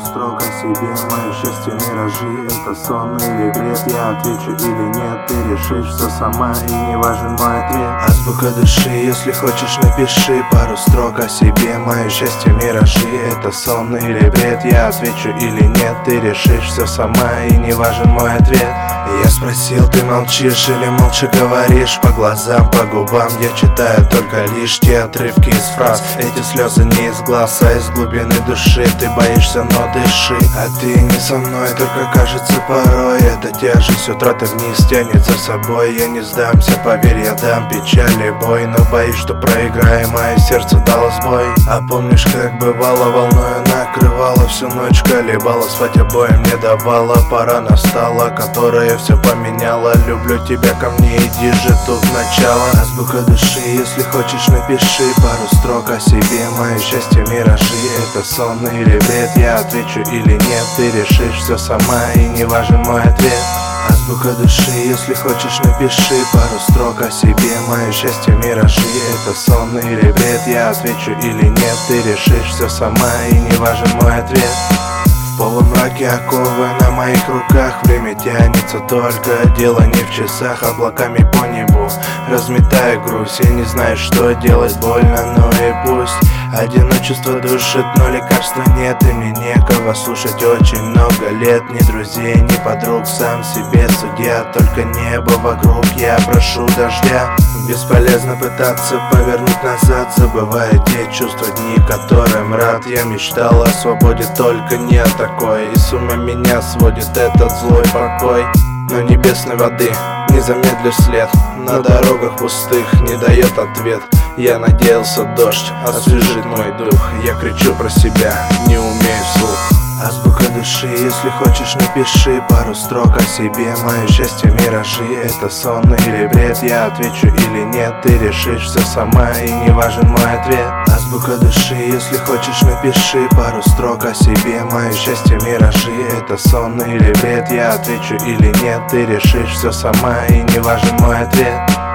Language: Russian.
строк о себе. Мое счастье миражи, это сон или бред. Я отвечу или нет, ты решишь все сама, и не важен мой ответ. Азбука души, если хочешь, напиши пару строк о себе. Мое счастье миражи, это сон или бред. Я отвечу или нет, ты решишь все сама, и не важен мой ответ. Я спросил, ты молчишь или молча говоришь? По глазам, по губам я читаю только лишь те отрывки из фраз. Эти слезы не из глаз, а из глубины души. Ты боишься, но дыши. А ты не со мной, только кажется порой. Эта тяжесть утраты вниз тянет за собой. Я не сдамся, поверь, я дам печали бой. Но боюсь, что проиграю, мое сердце дало сбой. А помнишь, как бывало, волною накрывало, всю ночь колебало, спать обоим не давала. Пора настала, которая все поменяла. Люблю тебя, ко мне иди же тут начало. Азбука души, если хочешь, напиши пару строк о себе. Мое счастье миражи, это сон или бред. Я отвечу или нет, ты решишь все сама, и не важен мой ответ. Азбука души, если хочешь, напиши пару строк о себе. Мое счастье миражи, это сон или бред. Я отвечу или нет, ты решишь все сама, и не важен мой ответ. В полумраке оковы на моих руках, время тянется только, дело не в часах. Облаками по небу разметая грусть, я не знаю, что делать, больно, но и пусть. Одиночество душит, но лекарства нет, и мне некого слушать очень много лет. Ни друзей, ни подруг, сам себе судья, только небо вокруг, я прошу дождя. Бесполезно пытаться повернуть назад, забывая те чувства, дни, которым рад. Я мечтал о свободе, только не о такой, и с ума меня сводит этот злой покой. Но небесной воды не замедлю след, на дорогах пустых не дает ответ. Я надеялся, дождь освежит мой дух, я кричу про себя, не умею вслух. Азбука души, если хочешь, напиши пару строк о себе. Мое счастье миражи, это сон или бред. Я отвечу или нет, ты решишь все сама, и не важен мой ответ. Азбука души, если хочешь, напиши пару строк о себе. Мое счастье миражи, это сон или бред. Я отвечу или нет, ты решишь все сама, и не важен мой ответ.